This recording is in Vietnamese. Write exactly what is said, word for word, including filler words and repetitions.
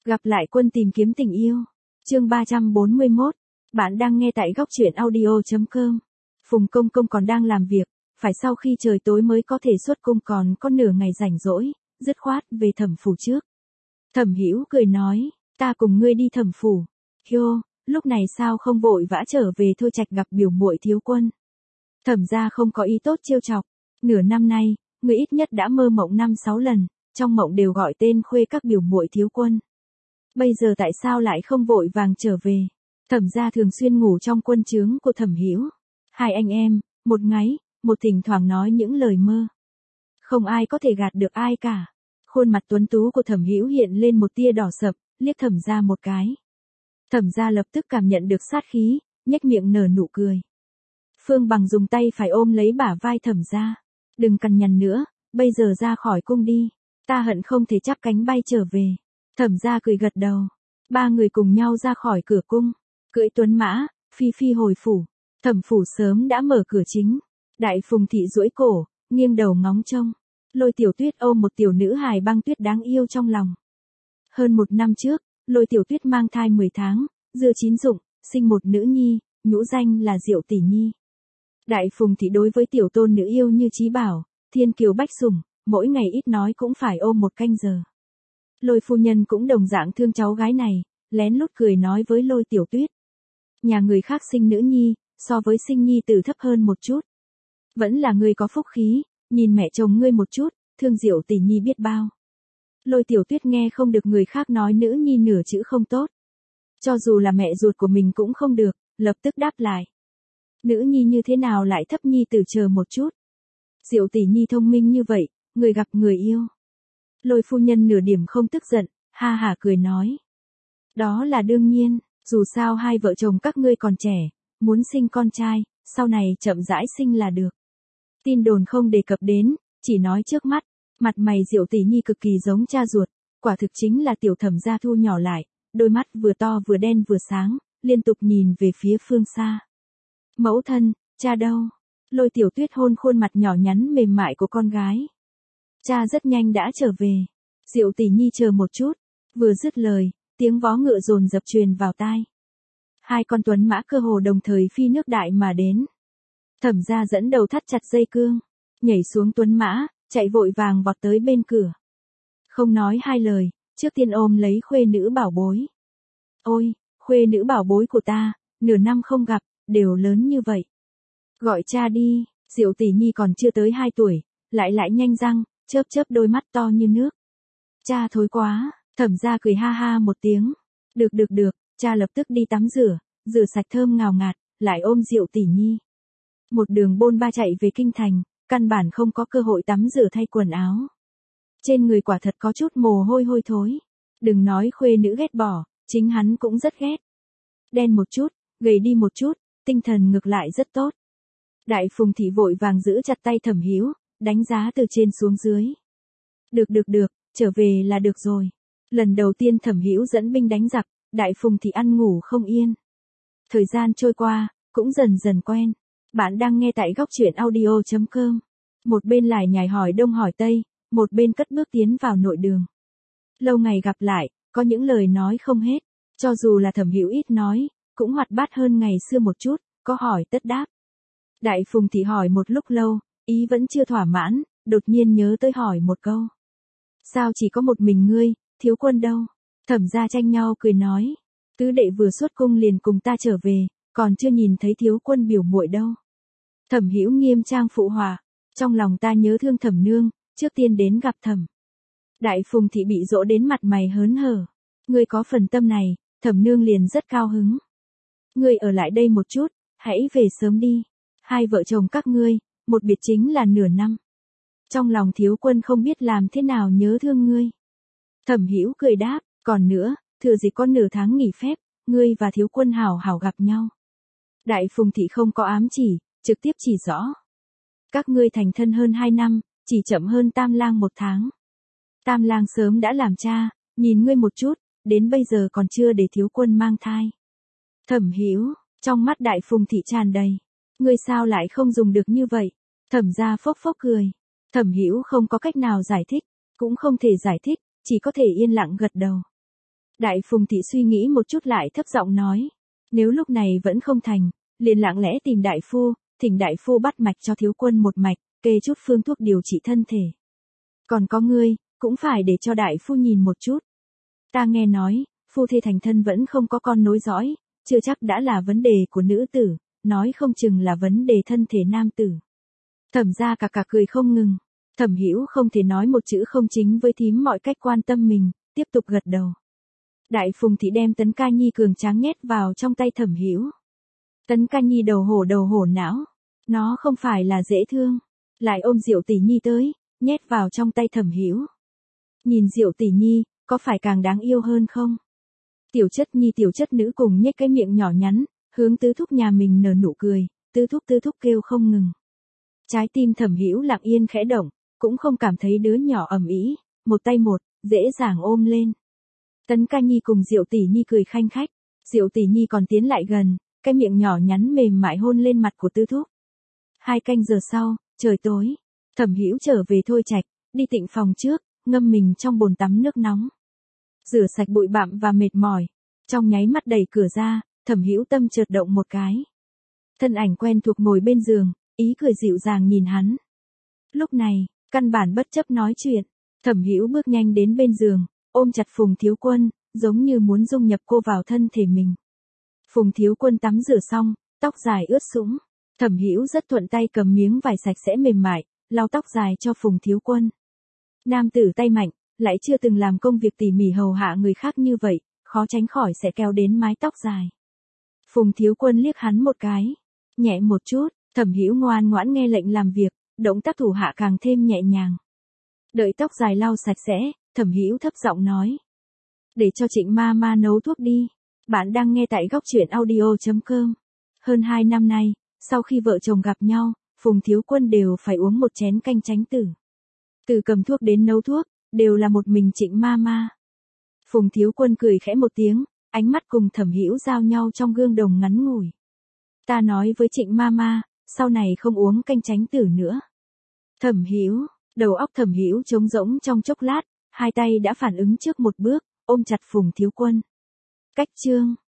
Gặp lại quân tìm kiếm tình yêu. Chương ba trăm bốn mươi mốt. Bạn đang nghe tại góc truyện audio chấm com. Phùng Công Công còn đang làm việc, phải sau khi trời tối mới có thể xuất cung, còn có nửa ngày rảnh rỗi, dứt khoát về Thẩm phủ trước. Thẩm Hữu cười nói, ta cùng ngươi đi Thẩm phủ. Hiô, lúc này sao không vội vã trở về Thôi Trạch gặp biểu muội thiếu quân. Thẩm gia không có ý tốt trêu chọc, nửa năm nay, ngươi ít nhất đã mơ mộng năm sáu lần, trong mộng đều gọi tên khuê các biểu muội thiếu quân. Bây giờ tại sao lại không vội vàng trở về? Thẩm gia thường xuyên ngủ trong quân trướng của Thẩm Hữu. Hai anh em, một ngáy, một thỉnh thoảng nói những lời mơ. Không ai có thể gạt được ai cả. Khuôn mặt tuấn tú của Thẩm Hữu hiện lên một tia đỏ sậm, liếc Thẩm gia một cái. Thẩm gia lập tức cảm nhận được sát khí, nhếch miệng nở nụ cười. Phương Bằng dùng tay phải ôm lấy bả vai Thẩm gia. Đừng cằn nhằn nữa, bây giờ ra khỏi cung đi. Ta hận không thể chắp cánh bay trở về. Thẩm gia cười gật đầu. Ba người cùng nhau ra khỏi cửa cung. Cưỡi tuấn mã, phi phi hồi phủ. Thẩm phủ sớm đã mở cửa chính. Đại Phùng thị duỗi cổ, nghiêng đầu ngóng trông. Lôi Tiểu Tuyết ôm một tiểu nữ hài băng tuyết đáng yêu trong lòng. Hơn một năm trước, Lôi Tiểu Tuyết mang thai mười tháng, dưa chín rụng, sinh một nữ nhi, nhũ danh là Diệu Tỷ Nhi. Đại Phùng thị đối với tiểu tôn nữ yêu như chí bảo, thiên kiều bách sủng, mỗi ngày ít nói cũng phải ôm một canh giờ. Lôi phu nhân cũng đồng dạng thương cháu gái này, lén lút cười nói với Lôi Tiểu Tuyết. Nhà người khác sinh nữ nhi, so với sinh nhi tử thấp hơn một chút. Vẫn là ngươi có phúc khí, nhìn mẹ chồng ngươi một chút, thương Diệu Tỷ Nhi biết bao. Lôi Tiểu Tuyết nghe không được người khác nói nữ nhi nửa chữ không tốt. Cho dù là mẹ ruột của mình cũng không được, lập tức đáp lại. Nữ nhi như thế nào lại thấp nhi tử, chờ một chút. Diệu Tỷ Nhi thông minh như vậy, người gặp người yêu. Lôi phu nhân nửa điểm không tức giận, ha hả cười nói. Đó là đương nhiên, dù sao hai vợ chồng các ngươi còn trẻ, muốn sinh con trai, sau này chậm rãi sinh là được. Tin đồn không đề cập đến, chỉ nói trước mắt, mặt mày Diệu Tỷ Nhi cực kỳ giống cha ruột, quả thực chính là tiểu Thẩm gia thu nhỏ lại, đôi mắt vừa to vừa đen vừa sáng, liên tục nhìn về phía phương xa. Mẫu thân, cha đâu? Lôi Tiểu Tuyết hôn khuôn mặt nhỏ nhắn mềm mại của con gái. Cha rất nhanh đã trở về. Diệu Tỷ Nhi chờ một chút, vừa dứt lời, tiếng vó ngựa dồn dập truyền vào tai. Hai con tuấn mã cơ hồ đồng thời phi nước đại mà đến. Thẩm gia dẫn đầu thắt chặt dây cương, nhảy xuống tuấn mã, chạy vội vàng vọt tới bên cửa. Không nói hai lời, trước tiên ôm lấy khuê nữ bảo bối. Ôi, khuê nữ bảo bối của ta, nửa năm không gặp, đều lớn như vậy. Gọi cha đi. Diệu Tỷ Nhi còn chưa tới hai tuổi, lại lại nhanh răng, chớp chớp đôi mắt to như nước. Cha thối quá. Thẩm gia cười ha ha một tiếng. Được được được, cha lập tức đi tắm rửa, rửa sạch thơm ngào ngạt, lại ôm Diệu Tỷ Nhi. Một đường bôn ba chạy về kinh thành, căn bản không có cơ hội tắm rửa thay quần áo. Trên người quả thật có chút mồ hôi hôi thối. Đừng nói khuê nữ ghét bỏ, chính hắn cũng rất ghét. Đen một chút, gầy đi một chút, tinh thần ngược lại rất tốt. Đại Phùng thị vội vàng giữ chặt tay Thẩm Hữu, đánh giá từ trên xuống dưới. Được được được, trở về là được rồi. Lần đầu tiên Thẩm Hữu dẫn binh đánh giặc, Đại Phùng thị ăn ngủ không yên. Thời gian trôi qua, cũng dần dần quen. Bạn đang nghe tại góc truyện audio chấm com. Một bên lải nhải hỏi đông hỏi tây, một bên cất bước tiến vào nội đường. Lâu ngày gặp lại, có những lời nói không hết. Cho dù là Thẩm Hữu ít nói, cũng hoạt bát hơn ngày xưa một chút, có hỏi tất đáp. Đại Phùng thị hỏi một lúc lâu, ý vẫn chưa thỏa mãn, đột nhiên nhớ tới hỏi một câu. Sao chỉ có một mình ngươi, thiếu quân đâu? Thẩm gia tranh nhau cười nói. Tứ đệ vừa xuất cung liền cùng ta trở về, còn chưa nhìn thấy thiếu quân biểu muội đâu. Thẩm Hữu nghiêm trang phụ họa. Trong lòng ta nhớ thương Thẩm nương, trước tiên đến gặp Thẩm. Đại Phùng thị bị dỗ đến mặt mày hớn hở. Ngươi có phần tâm này, Thẩm nương liền rất cao hứng. Ngươi ở lại đây một chút, hãy về sớm đi. Hai vợ chồng các ngươi, một biệt chính là nửa năm. Trong lòng thiếu quân không biết làm thế nào nhớ thương ngươi. Thẩm Hữu cười đáp, còn nữa, thừa dịp có nửa tháng nghỉ phép, ngươi và thiếu quân hảo hảo gặp nhau. Đại Phùng thị không có ám chỉ, trực tiếp chỉ rõ. Các ngươi thành thân hơn hai năm, chỉ chậm hơn Tam lang một tháng. Tam lang sớm đã làm cha, nhìn ngươi một chút, đến bây giờ còn chưa để thiếu quân mang thai. Thẩm Hữu, trong mắt Đại Phùng thị tràn đầy. Ngươi sao lại không dùng được như vậy? Thẩm gia phốc phốc cười. Thẩm Hữu không có cách nào giải thích, cũng không thể giải thích, chỉ có thể yên lặng gật đầu. Đại Phùng thị suy nghĩ một chút lại thấp giọng nói. Nếu lúc này vẫn không thành, liền lặng lẽ tìm đại phu, thỉnh đại phu bắt mạch cho thiếu quân một mạch, kê chút phương thuốc điều trị thân thể. Còn có ngươi, cũng phải để cho đại phu nhìn một chút. Ta nghe nói, phu thê thành thân vẫn không có con nối dõi, chưa chắc đã là vấn đề của nữ tử, nói không chừng là vấn đề thân thể nam tử. Thẩm gia cả cả cười không ngừng. Thẩm Hữu không thể nói một chữ không chính với thím mọi cách quan tâm mình, tiếp tục gật đầu. Đại Phùng thị đem Tấn Ca Nhi cường tráng nhét vào trong tay Thẩm Hữu. Tấn Ca Nhi đầu hổ đầu hổ não, nó không phải là dễ thương, lại ôm Diệu Tỷ Nhi tới, nhét vào trong tay Thẩm Hữu. Nhìn Diệu Tỷ Nhi, có phải càng đáng yêu hơn không? Tiểu Chất Nhi tiểu chất nữ cùng nhếch cái miệng nhỏ nhắn, hướng Tứ thúc nhà mình nở nụ cười, Tứ thúc Tứ thúc kêu không ngừng. Trái tim Thẩm Hữu lặng yên khẽ động, cũng không cảm thấy đứa nhỏ ầm ĩ, một tay một, dễ dàng ôm lên. Tấn Ca Nhi cùng Diệu Tỷ Nhi cười khanh khách, Diệu Tỷ Nhi còn tiến lại gần, cái miệng nhỏ nhắn mềm mại hôn lên mặt của Tứ thúc. Hai canh giờ sau, trời tối, Thẩm Hữu trở về Thôi Trạch, đi tịnh phòng trước, ngâm mình trong bồn tắm nước nóng. Rửa sạch bụi bặm và mệt mỏi, trong nháy mắt đẩy cửa ra, Thẩm Hữu tâm chợt động một cái. Thân ảnh quen thuộc ngồi bên giường, ý cười dịu dàng nhìn hắn. Lúc này, căn bản bất chấp nói chuyện, Thẩm Hữu bước nhanh đến bên giường, ôm chặt Phùng Thiếu Quân, giống như muốn dung nhập cô vào thân thể mình. Phùng Thiếu Quân tắm rửa xong, tóc dài ướt sũng, Thẩm Hữu rất thuận tay cầm miếng vải sạch sẽ mềm mại, lau tóc dài cho Phùng Thiếu Quân. Nam tử tay mạnh, lại chưa từng làm công việc tỉ mỉ hầu hạ người khác như vậy, khó tránh khỏi sẽ kéo đến mái tóc dài. Phùng Thiếu Quân liếc hắn một cái, nhẹ một chút, Thẩm Hữu ngoan ngoãn nghe lệnh làm việc, động tác thủ hạ càng thêm nhẹ nhàng. Đợi tóc dài lau sạch sẽ, Thẩm Hữu thấp giọng nói. Để cho Trịnh ma ma nấu thuốc đi. Bạn đang nghe tại góc truyện audio chấm com. Hơn hai năm nay, sau khi vợ chồng gặp nhau, Phùng Thiếu Quân đều phải uống một chén canh tránh tử. Từ cầm thuốc đến nấu thuốc, đều là một mình Trịnh ma ma. Phùng Thiếu Quân cười khẽ một tiếng, ánh mắt cùng Thẩm Hữu giao nhau trong gương đồng ngắn ngủi. Ta nói với Trịnh ma ma, sau này không uống canh tránh tử nữa. Thẩm Hữu, đầu óc Thẩm Hữu trống rỗng trong chốc lát, hai tay đã phản ứng trước một bước, ôm chặt Phùng Thiếu Quân. Cách chương